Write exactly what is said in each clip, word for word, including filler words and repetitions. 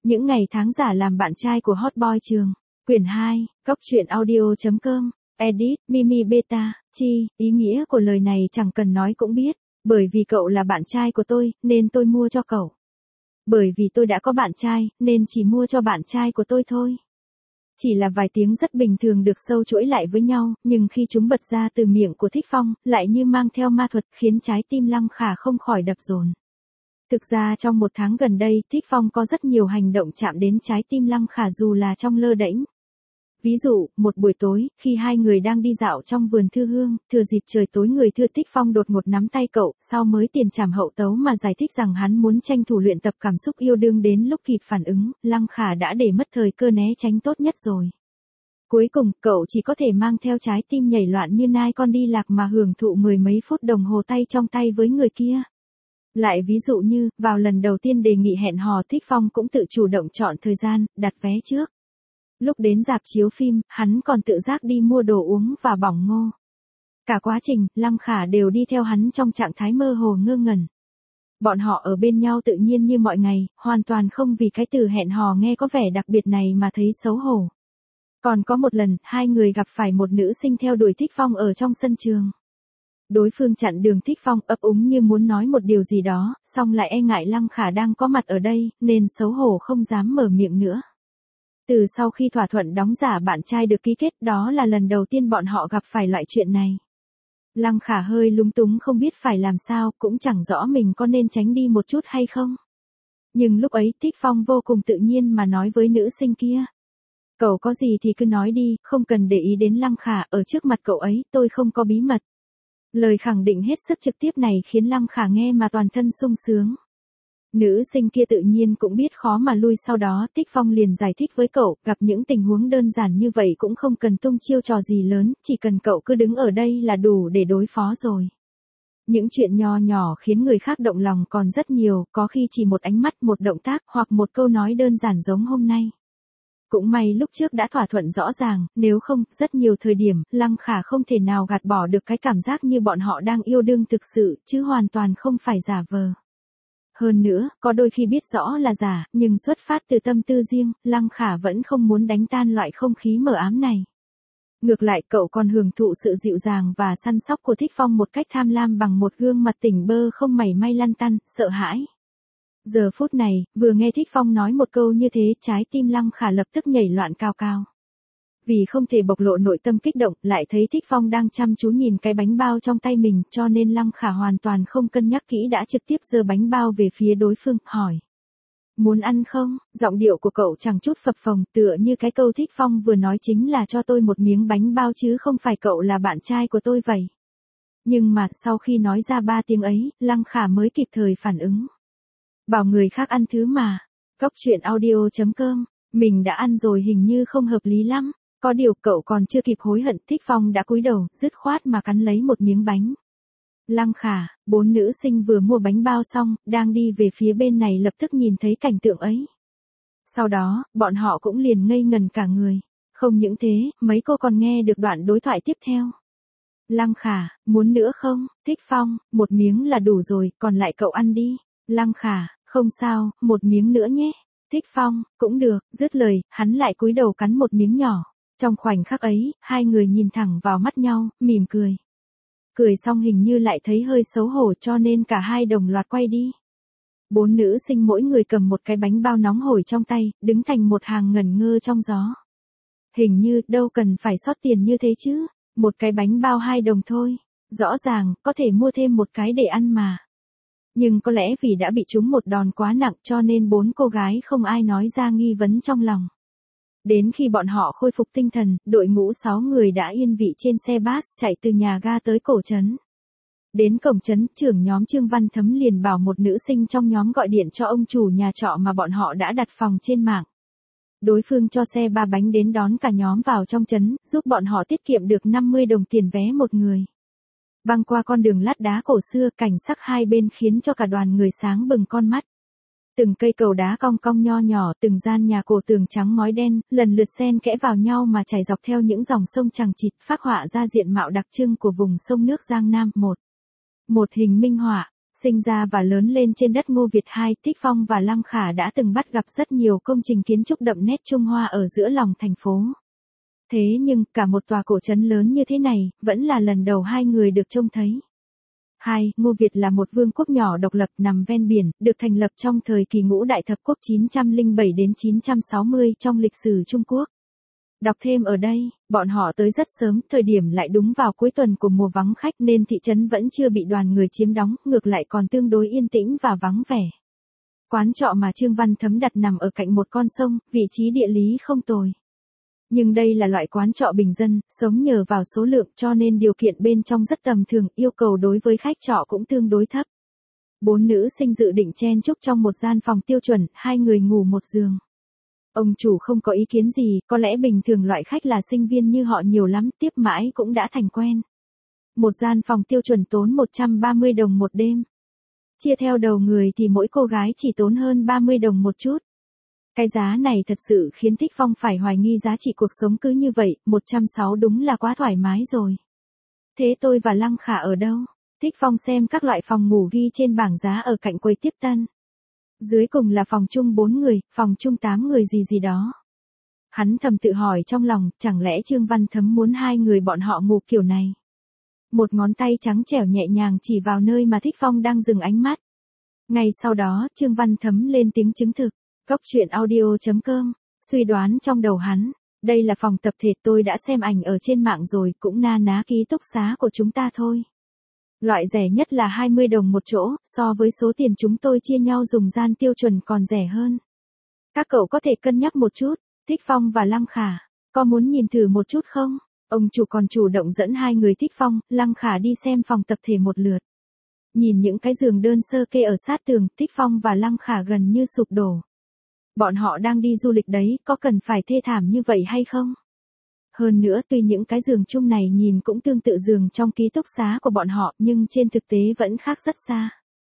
Những ngày tháng giả làm bạn trai của Hot Boy Trường. Quyển hai, góc truyện audio.com, edit, Mimi Beta, chi, ý nghĩa của lời này chẳng cần nói cũng biết. Bởi vì cậu là bạn trai của tôi, nên tôi mua cho cậu. Bởi vì tôi đã có bạn trai, nên chỉ mua cho bạn trai của tôi thôi. Chỉ là vài tiếng rất bình thường được sâu chuỗi lại với nhau, nhưng khi chúng bật ra từ miệng của Thích Phong, lại như mang theo ma thuật khiến trái tim Lăng Khả không khỏi đập dồn. Thực ra trong một tháng gần đây, Thích Phong có rất nhiều hành động chạm đến trái tim Lăng Khả dù là trong lơ đễnh. Ví dụ, một buổi tối, khi hai người đang đi dạo trong vườn thư hương, thừa dịp trời tối người thưa Thích Phong đột ngột nắm tay cậu, sau mới tiền trảm hậu tấu mà giải thích rằng hắn muốn tranh thủ luyện tập cảm xúc yêu đương đến lúc kịp phản ứng, Lăng Khả đã để mất thời cơ né tránh tốt nhất rồi. Cuối cùng, cậu chỉ có thể mang theo trái tim nhảy loạn như nai con đi lạc mà hưởng thụ mười mấy phút đồng hồ tay trong tay với người kia. Lại ví dụ như, vào lần đầu tiên đề nghị hẹn hò Thích Phong cũng tự chủ động chọn thời gian, đặt vé trước. Lúc đến rạp chiếu phim, hắn còn tự giác đi mua đồ uống và bỏng ngô. Cả quá trình, Lăng Khả đều đi theo hắn trong trạng thái mơ hồ ngơ ngẩn. Bọn họ ở bên nhau tự nhiên như mọi ngày, hoàn toàn không vì cái từ hẹn hò nghe có vẻ đặc biệt này mà thấy xấu hổ. Còn có một lần, hai người gặp phải một nữ sinh theo đuổi Thích Phong ở trong sân trường. Đối phương chặn đường Thích Phong ấp úng như muốn nói một điều gì đó, song lại e ngại Lăng Khả đang có mặt ở đây, nên xấu hổ không dám mở miệng nữa. Từ sau khi thỏa thuận đóng giả bạn trai được ký kết, đó là lần đầu tiên bọn họ gặp phải loại chuyện này. Lăng Khả hơi lúng túng không biết phải làm sao, cũng chẳng rõ mình có nên tránh đi một chút hay không. Nhưng lúc ấy Thích Phong vô cùng tự nhiên mà nói với nữ sinh kia. Cậu có gì thì cứ nói đi, không cần để ý đến Lăng Khả, ở trước mặt cậu ấy, tôi không có bí mật. Lời khẳng định hết sức trực tiếp này khiến Lăng Khả nghe mà toàn thân sung sướng. Nữ sinh kia tự nhiên cũng biết khó mà lui, sau đó Thích Phong liền giải thích với cậu, gặp những tình huống đơn giản như vậy cũng không cần tung chiêu trò gì lớn, chỉ cần cậu cứ đứng ở đây là đủ để đối phó rồi. Những chuyện nho nhỏ khiến người khác động lòng còn rất nhiều, có khi chỉ một ánh mắt, một động tác, hoặc một câu nói đơn giản giống hôm nay. Cũng may lúc trước đã thỏa thuận rõ ràng, nếu không, rất nhiều thời điểm, Lăng Khả không thể nào gạt bỏ được cái cảm giác như bọn họ đang yêu đương thực sự, chứ hoàn toàn không phải giả vờ. Hơn nữa, có đôi khi biết rõ là giả, nhưng xuất phát từ tâm tư riêng, Lăng Khả vẫn không muốn đánh tan loại không khí mờ ám này. Ngược lại, cậu còn hưởng thụ sự dịu dàng và săn sóc của Thích Phong một cách tham lam bằng một gương mặt tỉnh bơ không mảy may lăn tăn, sợ hãi. Giờ phút này, vừa nghe Thích Phong nói một câu như thế, trái tim Lăng Khả lập tức nhảy loạn cao cao. Vì không thể bộc lộ nội tâm kích động, lại thấy Thích Phong đang chăm chú nhìn cái bánh bao trong tay mình, cho nên Lăng Khả hoàn toàn không cân nhắc kỹ đã trực tiếp giơ bánh bao về phía đối phương, hỏi. Muốn ăn không? Giọng điệu của cậu chẳng chút phập phồng, tựa như cái câu Thích Phong vừa nói chính là cho tôi một miếng bánh bao chứ không phải cậu là bạn trai của tôi vậy. Nhưng mà, sau khi nói ra ba tiếng ấy, Lăng Khả mới kịp thời phản ứng. Bảo người khác ăn thứ mà. Góc truyện audio.com, mình đã ăn rồi hình như không hợp lý lắm. Có điều cậu còn chưa kịp hối hận, Thích Phong đã cúi đầu, dứt khoát mà cắn lấy một miếng bánh. Lăng Khả, bốn nữ sinh vừa mua bánh bao xong, đang đi về phía bên này lập tức nhìn thấy cảnh tượng ấy. Sau đó, bọn họ cũng liền ngây ngần cả người. Không những thế, mấy cô còn nghe được đoạn đối thoại tiếp theo. Lăng Khả, muốn nữa không? Thích Phong, một miếng là đủ rồi, còn lại cậu ăn đi. Lăng Khả, không sao, một miếng nữa nhé. Thích Phong, cũng được, dứt lời, hắn lại cúi đầu cắn một miếng nhỏ. Trong khoảnh khắc ấy, hai người nhìn thẳng vào mắt nhau, mỉm cười. Cười xong hình như lại thấy hơi xấu hổ cho nên cả hai đồng loạt quay đi. Bốn nữ sinh mỗi người cầm một cái bánh bao nóng hổi trong tay, đứng thành một hàng ngẩn ngơ trong gió. Hình như, đâu cần phải xót tiền như thế chứ, một cái bánh bao hai đồng thôi. Rõ ràng, có thể mua thêm một cái để ăn mà. Nhưng có lẽ vì đã bị trúng một đòn quá nặng cho nên bốn cô gái không ai nói ra nghi vấn trong lòng. Đến khi bọn họ khôi phục tinh thần, đội ngũ sáu người đã yên vị trên xe bus chạy từ nhà ga tới cổ trấn. Đến cổng trấn, trưởng nhóm Trương Văn Thấm liền bảo một nữ sinh trong nhóm gọi điện cho ông chủ nhà trọ mà bọn họ đã đặt phòng trên mạng. Đối phương cho xe ba bánh đến đón cả nhóm vào trong trấn, giúp bọn họ tiết kiệm được năm mươi đồng tiền vé một người. Băng qua con đường lát đá cổ xưa, cảnh sắc hai bên khiến cho cả đoàn người sáng bừng con mắt. Từng cây cầu đá cong cong nho nhỏ, từng gian nhà cổ tường trắng ngói đen, lần lượt xen kẽ vào nhau mà chảy dọc theo những dòng sông chằng chịt, phác họa ra diện mạo đặc trưng của vùng sông nước Giang Nam. Một, một hình minh họa. Sinh ra và lớn lên trên đất Ngô Việt hai, Thích Phong và Lăng Khả đã từng bắt gặp rất nhiều công trình kiến trúc đậm nét Trung Hoa ở giữa lòng thành phố. Thế nhưng, cả một tòa cổ trấn lớn như thế này, vẫn là lần đầu hai người được trông thấy. hai. Ngô Việt là một vương quốc nhỏ độc lập nằm ven biển, được thành lập trong thời kỳ Ngũ Đại Thập Quốc chín trăm lẻ bảy đến chín trăm sáu mươi trong lịch sử Trung Quốc. Đọc thêm ở đây, bọn họ tới rất sớm, thời điểm lại đúng vào cuối tuần của mùa vắng khách nên thị trấn vẫn chưa bị đoàn người chiếm đóng, ngược lại còn tương đối yên tĩnh và vắng vẻ. Quán trọ mà Trương Văn Thấm đặt nằm ở cạnh một con sông, vị trí địa lý không tồi. Nhưng đây là loại quán trọ bình dân, sống nhờ vào số lượng cho nên điều kiện bên trong rất tầm thường, yêu cầu đối với khách trọ cũng tương đối thấp. Bốn nữ sinh dự định chen chúc trong một gian phòng tiêu chuẩn, hai người ngủ một giường. Ông chủ không có ý kiến gì, có lẽ bình thường loại khách là sinh viên như họ nhiều lắm, tiếp mãi cũng đã thành quen. Một gian phòng tiêu chuẩn tốn một trăm ba mươi đồng một đêm. Chia theo đầu người thì mỗi cô gái chỉ tốn hơn ba mươi đồng một chút. Cái giá này thật sự khiến Thích Phong phải hoài nghi giá trị cuộc sống cứ như vậy, một trăm sáu đúng là quá thoải mái rồi. Thế tôi và Lăng Khả ở đâu? Thích Phong xem các loại phòng ngủ ghi trên bảng giá ở cạnh quầy tiếp tân. Dưới cùng là phòng chung bốn người, phòng chung tám người gì gì đó. Hắn thầm tự hỏi trong lòng, chẳng lẽ Trương Văn Thấm muốn hai người bọn họ ngủ kiểu này? Một ngón tay trắng trẻo nhẹ nhàng chỉ vào nơi mà Thích Phong đang dừng ánh mắt. Ngay sau đó, Trương Văn Thấm lên tiếng chứng thực. Cốc truyện audio chấm com, suy đoán trong đầu hắn, đây là phòng tập thể, tôi đã xem ảnh ở trên mạng rồi, cũng na ná ký túc xá của chúng ta thôi. Loại rẻ nhất là hai mươi đồng một chỗ, so với số tiền chúng tôi chia nhau dùng gian tiêu chuẩn còn rẻ hơn. Các cậu có thể cân nhắc một chút, Thích Phong và Lăng Khả, có muốn nhìn thử một chút không? Ông chủ còn chủ động dẫn hai người Thích Phong, Lăng Khả đi xem phòng tập thể một lượt. Nhìn những cái giường đơn sơ kê ở sát tường, Thích Phong và Lăng Khả gần như sụp đổ. Bọn họ đang đi du lịch đấy, có cần phải thê thảm như vậy hay không? Hơn nữa tuy những cái giường chung này nhìn cũng tương tự giường trong ký túc xá của bọn họ, nhưng trên thực tế vẫn khác rất xa.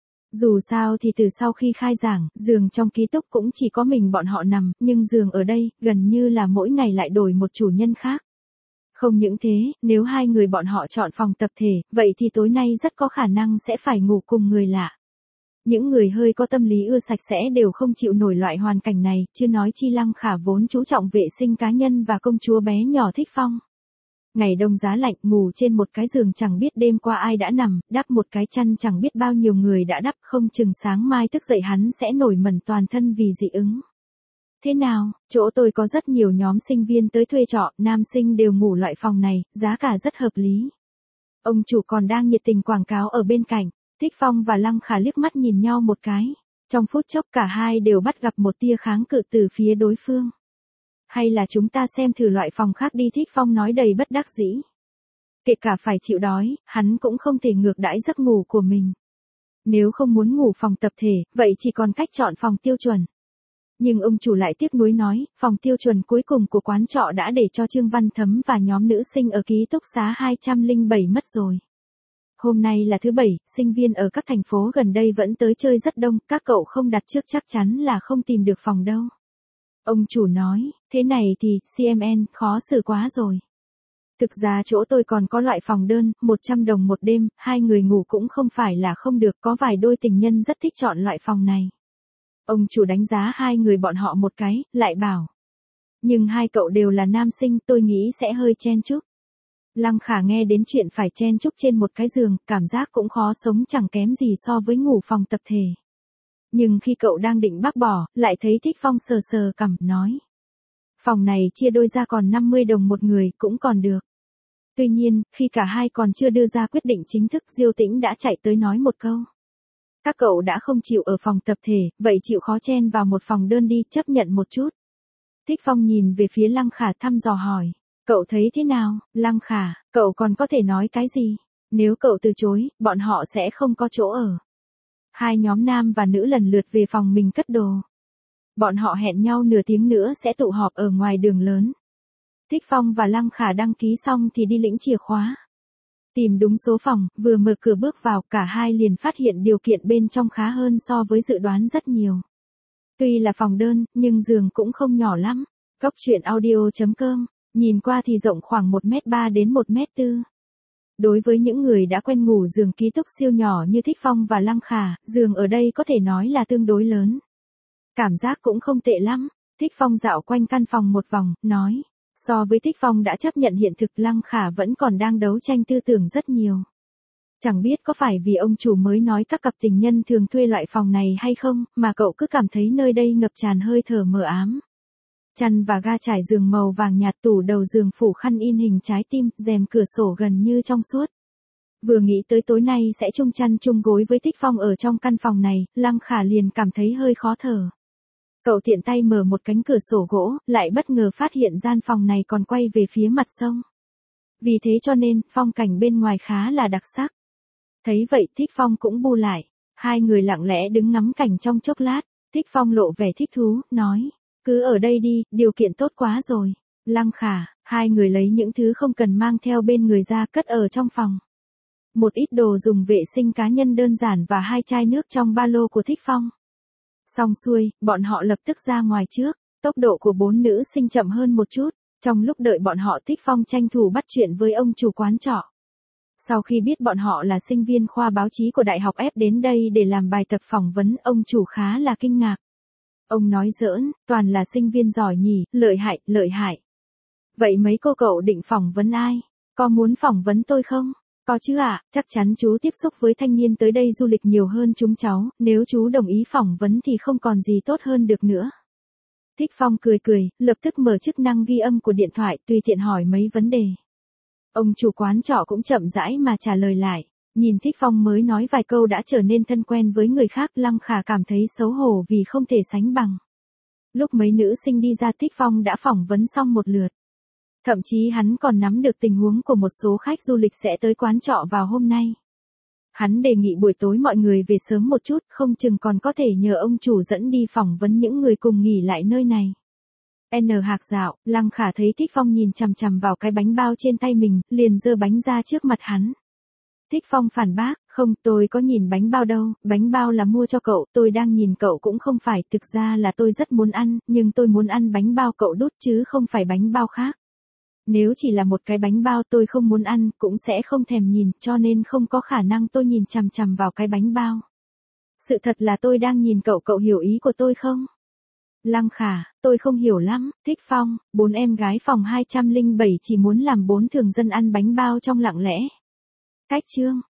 Dù sao thì từ sau khi khai giảng, giường trong ký túc cũng chỉ có mình bọn họ nằm, nhưng giường ở đây, gần như là mỗi ngày lại đổi một chủ nhân khác. Không những thế, nếu hai người bọn họ chọn phòng tập thể, vậy thì tối nay rất có khả năng sẽ phải ngủ cùng người lạ. Những người hơi có tâm lý ưa sạch sẽ đều không chịu nổi loại hoàn cảnh này, chưa nói chi Lăng Khả vốn chú trọng vệ sinh cá nhân và công chúa bé nhỏ Thích Phong. Ngày đông giá lạnh, ngủ trên một cái giường chẳng biết đêm qua ai đã nằm, đắp một cái chăn chẳng biết bao nhiêu người đã đắp, không chừng sáng mai thức dậy hắn sẽ nổi mẩn toàn thân vì dị ứng. Thế nào, chỗ tôi có rất nhiều nhóm sinh viên tới thuê trọ, nam sinh đều ngủ loại phòng này, giá cả rất hợp lý. Ông chủ còn đang nhiệt tình quảng cáo ở bên cạnh. Thích Phong và Lăng Khả liếc mắt nhìn nhau một cái. Trong phút chốc cả hai đều bắt gặp một tia kháng cự từ phía đối phương. Hay là chúng ta xem thử loại phòng khác đi, Thích Phong nói đầy bất đắc dĩ. Kể cả phải chịu đói, hắn cũng không thể ngược đãi giấc ngủ của mình. Nếu không muốn ngủ phòng tập thể, vậy chỉ còn cách chọn phòng tiêu chuẩn. Nhưng ông chủ lại tiếc nuối nói, phòng tiêu chuẩn cuối cùng của quán trọ đã để cho Trương Văn Thấm và nhóm nữ sinh ở ký túc xá hai trăm lẻ bảy mất rồi. Hôm nay là thứ bảy, sinh viên ở các thành phố gần đây vẫn tới chơi rất đông, các cậu không đặt trước chắc chắn là không tìm được phòng đâu. Ông chủ nói, thế này thì, xê em en, khó xử quá rồi. Thực ra chỗ tôi còn có loại phòng đơn, một trăm đồng một đêm, hai người ngủ cũng không phải là không được, có vài đôi tình nhân rất thích chọn loại phòng này. Ông chủ đánh giá hai người bọn họ một cái, lại bảo. Nhưng hai cậu đều là nam sinh, tôi nghĩ sẽ hơi chen chúc. Lăng Khả nghe đến chuyện phải chen chúc trên một cái giường, cảm giác cũng khó sống chẳng kém gì so với ngủ phòng tập thể. Nhưng khi cậu đang định bác bỏ, lại thấy Thích Phong sờ sờ cằm, nói. Phòng này chia đôi ra còn năm mươi đồng một người, cũng còn được. Tuy nhiên, khi cả hai còn chưa đưa ra quyết định chính thức, Diêu Tĩnh đã chạy tới nói một câu. Các cậu đã không chịu ở phòng tập thể, vậy chịu khó chen vào một phòng đơn đi, chấp nhận một chút. Thích Phong nhìn về phía Lăng Khả thăm dò hỏi. Cậu thấy thế nào, Lăng Khả, cậu còn có thể nói cái gì? Nếu cậu từ chối, bọn họ sẽ không có chỗ ở. Hai nhóm nam và nữ lần lượt về phòng mình cất đồ. Bọn họ hẹn nhau nửa tiếng nữa sẽ tụ họp ở ngoài đường lớn. Thích Phong và Lăng Khả đăng ký xong thì đi lĩnh chìa khóa. Tìm đúng số phòng, vừa mở cửa bước vào, cả hai liền phát hiện điều kiện bên trong khá hơn so với dự đoán rất nhiều. Tuy là phòng đơn, nhưng giường cũng không nhỏ lắm. Cốc truyện audio chấm com, nhìn qua thì rộng khoảng một mét ba đến một mét tư. Đối với những người đã quen ngủ giường ký túc siêu nhỏ như Thích Phong và Lăng Khả, giường ở đây có thể nói là tương đối lớn. Cảm giác cũng không tệ lắm. Thích Phong dạo quanh căn phòng một vòng, nói. So với Thích Phong đã chấp nhận hiện thực, Lăng Khả vẫn còn đang đấu tranh tư tưởng rất nhiều. Chẳng biết có phải vì ông chủ mới nói các cặp tình nhân thường thuê loại phòng này hay không, mà cậu cứ cảm thấy nơi đây ngập tràn hơi thở mờ ám. Chăn và ga trải giường màu vàng nhạt, tủ đầu giường phủ khăn in hình trái tim, rèm cửa sổ gần như trong suốt. Vừa nghĩ tới tối nay sẽ chung chăn chung gối với Thích Phong ở trong căn phòng này, Lăng Khả liền cảm thấy hơi khó thở. Cậu tiện tay mở một cánh cửa sổ gỗ, lại bất ngờ phát hiện gian phòng này còn quay về phía mặt sông. Vì thế cho nên, phong cảnh bên ngoài khá là đặc sắc. Thấy vậy Thích Phong cũng bu lại. Hai người lặng lẽ đứng ngắm cảnh trong chốc lát. Thích Phong lộ vẻ thích thú, nói. Cứ ở đây đi, điều kiện tốt quá rồi. Lăng Khả, hai người lấy những thứ không cần mang theo bên người ra cất ở trong phòng. Một ít đồ dùng vệ sinh cá nhân đơn giản và hai chai nước trong ba lô của Thích Phong. Xong xuôi, bọn họ lập tức ra ngoài trước. Tốc độ của bốn nữ sinh chậm hơn một chút. Trong lúc đợi bọn họ, Thích Phong tranh thủ bắt chuyện với ông chủ quán trọ. Sau khi biết bọn họ là sinh viên khoa báo chí của Đại học F đến đây để làm bài tập phỏng vấn, ông chủ khá là kinh ngạc. Ông nói giỡn, toàn là sinh viên giỏi nhỉ, lợi hại, lợi hại. Vậy mấy cô cậu định phỏng vấn ai? Có muốn phỏng vấn tôi không? Có chứ ạ, à, chắc chắn chú tiếp xúc với thanh niên tới đây du lịch nhiều hơn chúng cháu, nếu chú đồng ý phỏng vấn thì không còn gì tốt hơn được nữa. Thích Phong cười cười, lập tức mở chức năng ghi âm của điện thoại, tùy tiện hỏi mấy vấn đề. Ông chủ quán trọ cũng chậm rãi mà trả lời lại. Nhìn Thích Phong mới nói vài câu đã trở nên thân quen với người khác, Lăng Khả cảm thấy xấu hổ vì không thể sánh bằng. Lúc mấy nữ sinh đi ra, Thích Phong đã phỏng vấn xong một lượt. Thậm chí hắn còn nắm được tình huống của một số khách du lịch sẽ tới quán trọ vào hôm nay. Hắn đề nghị buổi tối mọi người về sớm một chút, không chừng còn có thể nhờ ông chủ dẫn đi phỏng vấn những người cùng nghỉ lại nơi này. N hạc dạo, Lăng Khả thấy Thích Phong nhìn chằm chằm vào cái bánh bao trên tay mình, liền giơ bánh ra trước mặt hắn. Thích Phong phản bác, không, tôi có nhìn bánh bao đâu, bánh bao là mua cho cậu, tôi đang nhìn cậu cũng không phải, thực ra là tôi rất muốn ăn, nhưng tôi muốn ăn bánh bao cậu đút chứ không phải bánh bao khác. Nếu chỉ là một cái bánh bao tôi không muốn ăn, cũng sẽ không thèm nhìn, cho nên không có khả năng tôi nhìn chằm chằm vào cái bánh bao. Sự thật là tôi đang nhìn cậu, cậu hiểu ý của tôi không? Lăng Khả, tôi không hiểu lắm. Thích Phong, bốn em gái phòng hai trăm linh bảy chỉ muốn làm bốn thường dân ăn bánh bao trong lặng lẽ. Cách chương.